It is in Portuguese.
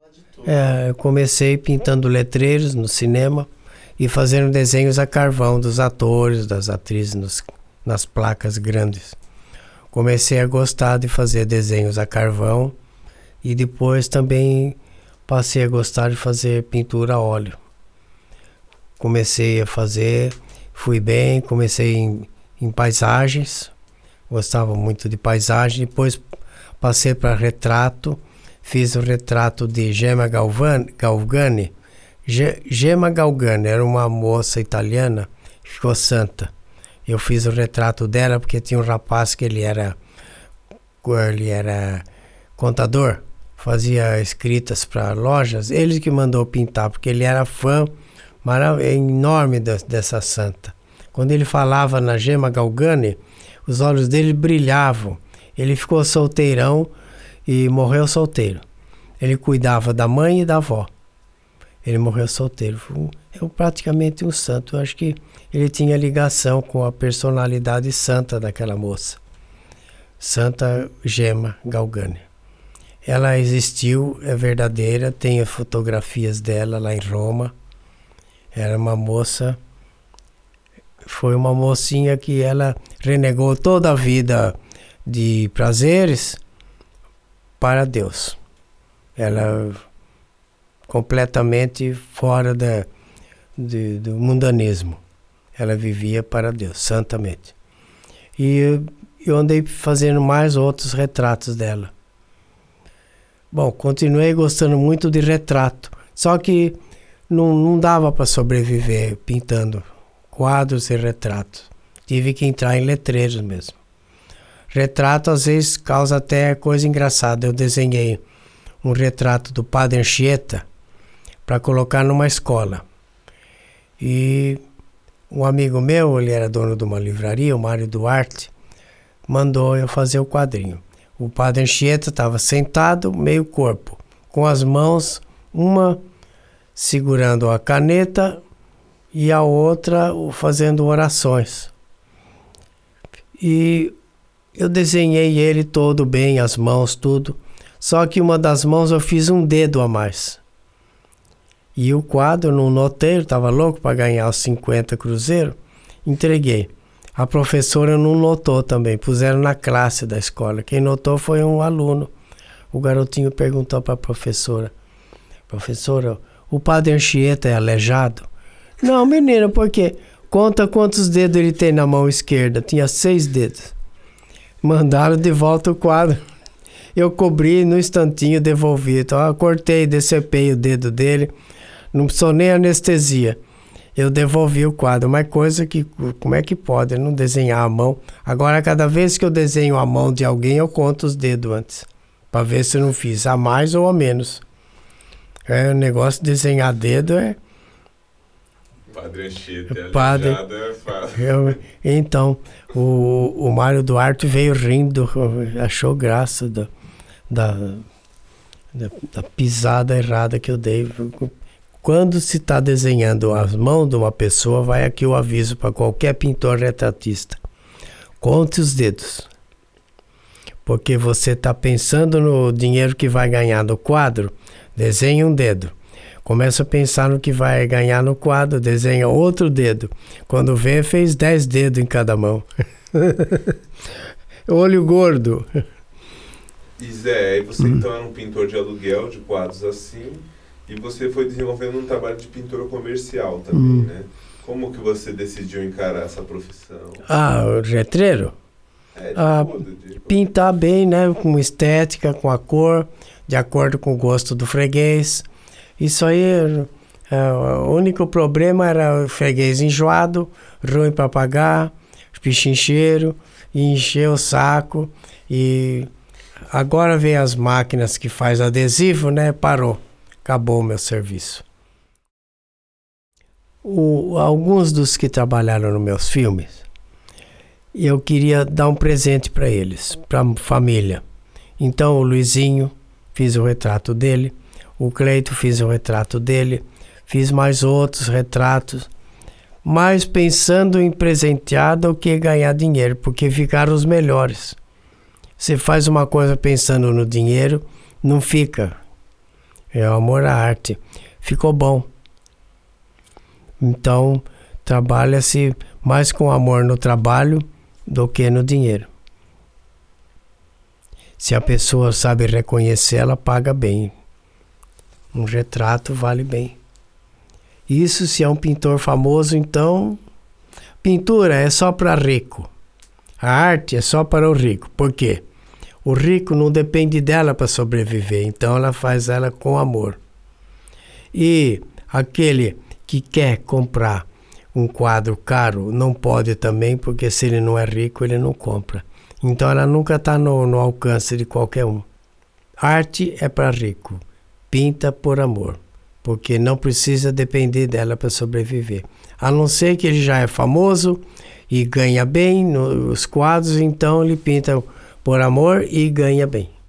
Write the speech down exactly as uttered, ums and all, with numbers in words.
É, eu comecei pintando letreiros no cinema e fazendo desenhos a carvão dos atores, das atrizes nos, nas placas grandes. Comecei a gostar de fazer desenhos a carvão e depois também passei a gostar de fazer pintura a óleo. Comecei a fazer, fui bem, comecei em, em paisagens, gostava muito de paisagem, depois passei para retrato, fiz o retrato de Gemma Galgani. Gemma Galgani era uma moça italiana que ficou santa. Eu fiz o retrato dela porque tinha um rapaz que ele era, ele era contador, fazia escritas para lojas, ele que mandou pintar, porque ele era fã enorme dessa santa. Quando ele falava na Gemma Galgani, os olhos dele brilhavam. Ele ficou solteirão e morreu solteiro. Ele cuidava da mãe e da avó. Ele morreu solteiro. É praticamente um santo. Eu acho que ele tinha ligação com a personalidade santa daquela moça. Santa Gemma Galgani. Ela existiu, é verdadeira, tem fotografias dela lá em Roma. Era uma moça, foi uma mocinha que ela renegou toda a vida de prazeres para Deus. Ela completamente fora da, de, do mundanismo. Ela vivia para Deus, santamente. E eu andei fazendo mais outros retratos dela. Bom, continuei gostando muito de retrato, só que não, não dava para sobreviver pintando quadros e retratos. Tive que entrar em letreiros mesmo. Retrato às vezes causa até coisa engraçada. Eu desenhei um retrato do Padre Anchieta para colocar numa escola. E um amigo meu, ele era dono de uma livraria, o Mário Duarte, mandou eu fazer o quadrinho. O Padre Anchieta estava sentado, meio corpo, com as mãos, uma segurando a caneta e a outra fazendo orações. E eu desenhei ele todo bem, as mãos, tudo. Só que uma das mãos eu fiz um dedo a mais. E o quadro, não notei, eu estava louco para ganhar os cinquenta cruzeiros. Entreguei. A professora não notou também, puseram na classe da escola. Quem notou foi um aluno. O garotinho perguntou para a professora: professora, o Padre Anchieta é aleijado? Não, menino, por quê? Conta quantos dedos ele tem na mão esquerda. Tinha seis dedos. Mandaram de volta o quadro. Eu cobri no instantinho, devolvi. Então, eu cortei, decepei o dedo dele. Não precisou nem anestesia. Eu devolvi o quadro. Mas coisa que... Como é que pode não desenhar a mão? Agora, cada vez que eu desenho a mão de alguém, eu conto os dedos antes. Para ver se eu não fiz a mais ou a menos. É, o negócio de desenhar dedo é... Padre Anchieta, Padre, é fácil. Eu, então, o, o Mário Duarte veio rindo, achou graça da, da, da, da pisada errada que eu dei. Quando se está desenhando as mãos de uma pessoa, vai aqui o aviso para qualquer pintor retratista. Conte os dedos. Porque você está pensando no dinheiro que vai ganhar no quadro, desenhe um dedo. Começa a pensar no que vai ganhar no quadro, desenha outro dedo. Quando vê, fez dez dedos em cada mão. Olho gordo. E Zé, aí você hum. então era um pintor de aluguel, de quadros assim, e você foi desenvolvendo um trabalho de pintor comercial também, hum. né? Como que você decidiu encarar essa profissão? Ah, o retreiro? É, de ah, tudo, de... Pintar bem, né? Com estética, com a cor, de acordo com o gosto do freguês. Isso aí, é, o único problema era o freguês enjoado, ruim para pagar, pichincheiro, e encher o saco. E agora vem as máquinas que faz adesivo, né? Parou, acabou o meu serviço. O, alguns dos que trabalharam nos meus filmes, eu queria dar um presente para eles, para a família. Então o Luizinho, fiz o retrato dele. O Cleito, fiz o retrato dele, fiz mais outros retratos, mais pensando em presentear do que ganhar dinheiro, porque ficaram os melhores. Você faz uma coisa pensando no dinheiro, não fica. É o amor à arte. Ficou bom. Então, trabalha-se mais com amor no trabalho do que no dinheiro. Se a pessoa sabe reconhecer, ela paga bem. Um retrato vale bem. Isso se é um pintor famoso, então... Pintura é só para rico. A arte é só para o rico. Por quê? O rico não depende dela para sobreviver, então ela faz ela com amor. E aquele que quer comprar um quadro caro não pode também, porque se ele não é rico, ele não compra. Então ela nunca está no, no alcance de qualquer um. Arte é para rico. Pinta por amor, porque não precisa depender dela para sobreviver. A não ser que ele já é famoso e ganha bem nos quadros, então ele pinta por amor e ganha bem.